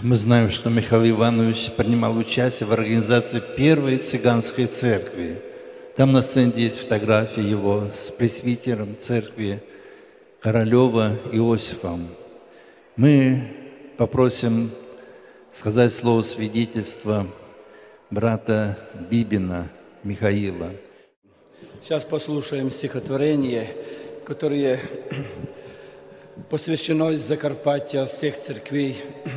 Мы знаем, что Михаил Иванович принимал участие в организации первой цыганской церкви. Там на стенде есть фотографии его с пресвитером церкви Королева Иосифом. Мы попросим сказать слово свидетельства брата Бибина Михаила. Сейчас послушаем стихотворение, которое посвящено из Закарпаття всех церквей.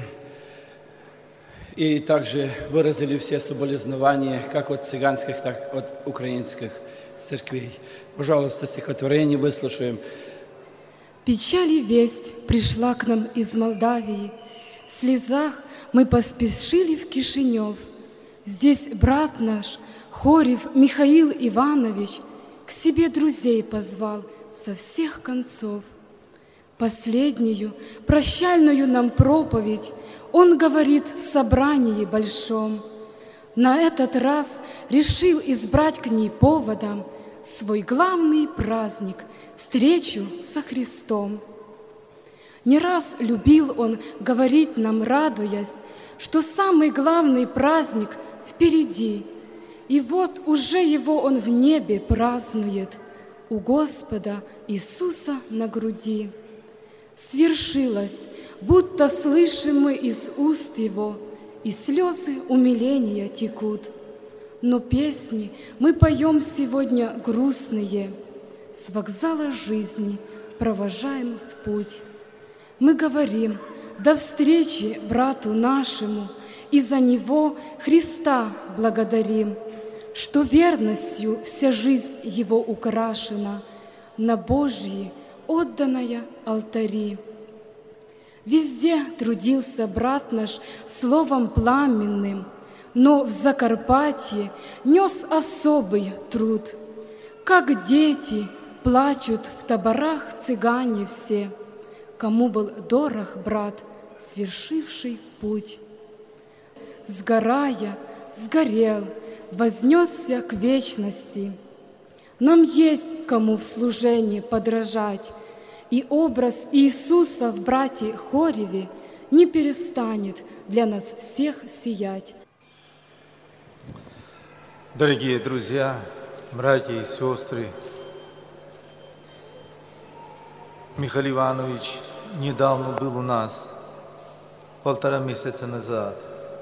И также выразили все соболезнования, как от цыганских, так и от украинских церквей. Пожалуйста, стихотворение выслушаем. Печаль и весть пришла к нам из Молдавии. В слезах мы поспешили в Кишинев. Здесь брат наш, Хорев Михаил Иванович, к себе друзей позвал со всех концов. Последнюю, прощальную нам проповедь он говорит в собрании большом. На этот раз решил избрать к ней поводом свой главный праздник – встречу со Христом. Не раз любил он говорить нам, радуясь, что самый главный праздник впереди, и вот уже его он в небе празднует у Господа Иисуса на груди. Свершилось, будто слышим мы из уст Его, и слезы умиления текут. Но песни мы поем сегодня грустные, с вокзала жизни провожаем в путь. Мы говорим: до встречи брату нашему, и за него Христа благодарим, что верностью вся жизнь его украшена, на Божьи отданная алтари. Везде трудился брат наш словом пламенным, но в Закарпатье нес особый труд. Как дети плачут в таборах цыгане все, кому был дорог брат, свершивший путь. Сгорая, сгорел, вознесся к вечности. Нам есть кому в служении подражать, и образ Иисуса в брате Хореве не перестанет для нас всех сиять. Дорогие друзья, братья и сестры, Михаил Иванович недавно был у нас, 1,5 месяца назад.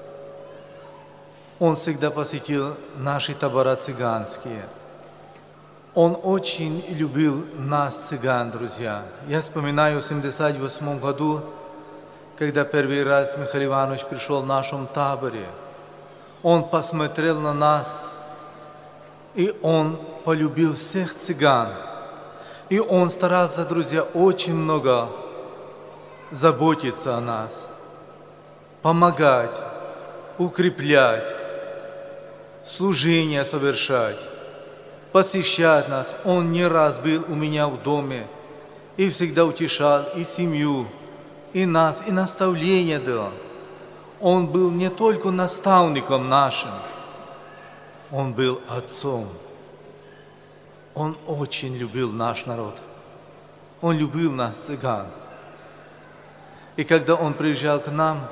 Он всегда посетил наши табора цыганские. Он очень любил нас, цыган, друзья. Я вспоминаю, в 1978 году, когда первый раз Михаил Иванович пришел в нашем таборе, он посмотрел на нас, и он полюбил всех цыган. И он старался, друзья, очень много заботиться о нас, помогать, укреплять, служение совершать, посещать нас. Он не раз был у меня в доме и всегда утешал и семью, и нас, и наставления дал. Он был не только наставником нашим, он был отцом. Он очень любил наш народ. Он любил нас, цыган. И когда он приезжал к нам,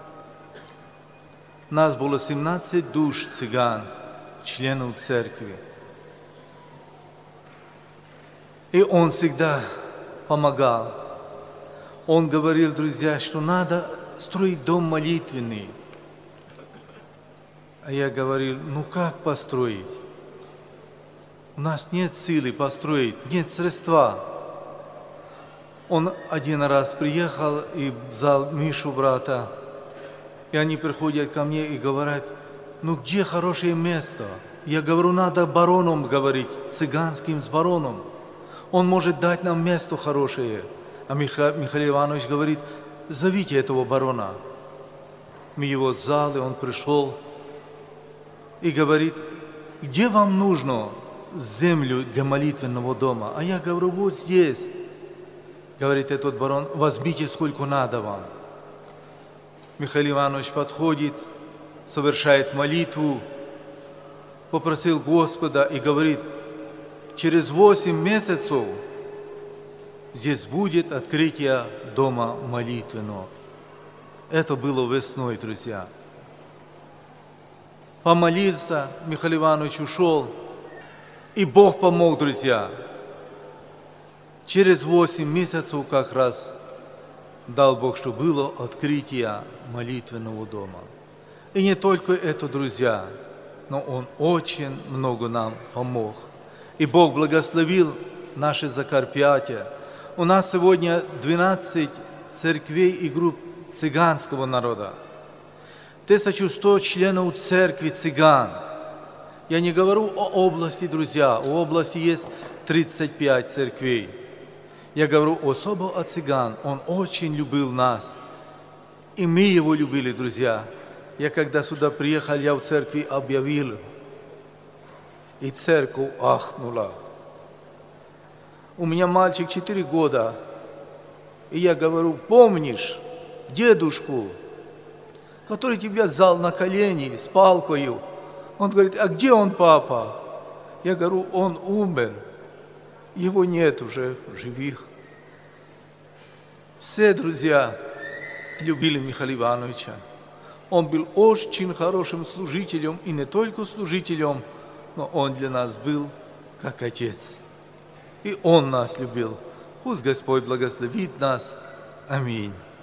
нас было 17 душ цыган, членов церкви. И он всегда помогал. Он говорил, друзья, что надо строить дом молитвенный. А я говорил: ну как построить? У нас нет силы построить, нет средства. Он один раз приехал и взял Мишу, брата, и они приходят ко мне и говорят: ну где хорошее место? Я говорю: надо бароном говорить, цыганским с бароном. Он может дать нам место хорошее. А Михаил Иванович говорит: зовите этого барона. Мы его взяли, он пришел и говорит: где вам нужно землю для молитвенного дома? А я говорю: вот здесь. Говорит этот барон: возьмите сколько надо вам. Михаил Иванович подходит, совершает молитву, попросил Господа и говорит: через 8 месяцев здесь будет открытие дома молитвенного. Это было весной, друзья. Помолился, Михаил Иванович ушел, и Бог помог, друзья. Через 8 месяцев как раз дал Бог, что было открытие молитвенного дома. И не только это, друзья, но Он очень много нам помог. И Бог благословил наше Закарпатье. У нас сегодня 12 церквей и групп цыганского народа. 1100 членов церкви цыган. Я не говорю о области, друзья. У области есть 35 церквей. Я говорю особо о цыган. Он очень любил нас. И мы его любили, друзья. Я когда сюда приехал, я в церкви объявил. И церковь ахнула. У меня мальчик 4 года. И я говорю, помнишь дедушку, который тебя взял на колени с палкою? Он говорит, а где он, папа? Я говорю, он умер. Его нет уже в живых. Все друзья любили Михаила Ивановича. Он был очень хорошим служителем, и не только служителем, но он для нас был как отец. И он нас любил. Пусть Господь благословит нас. Аминь.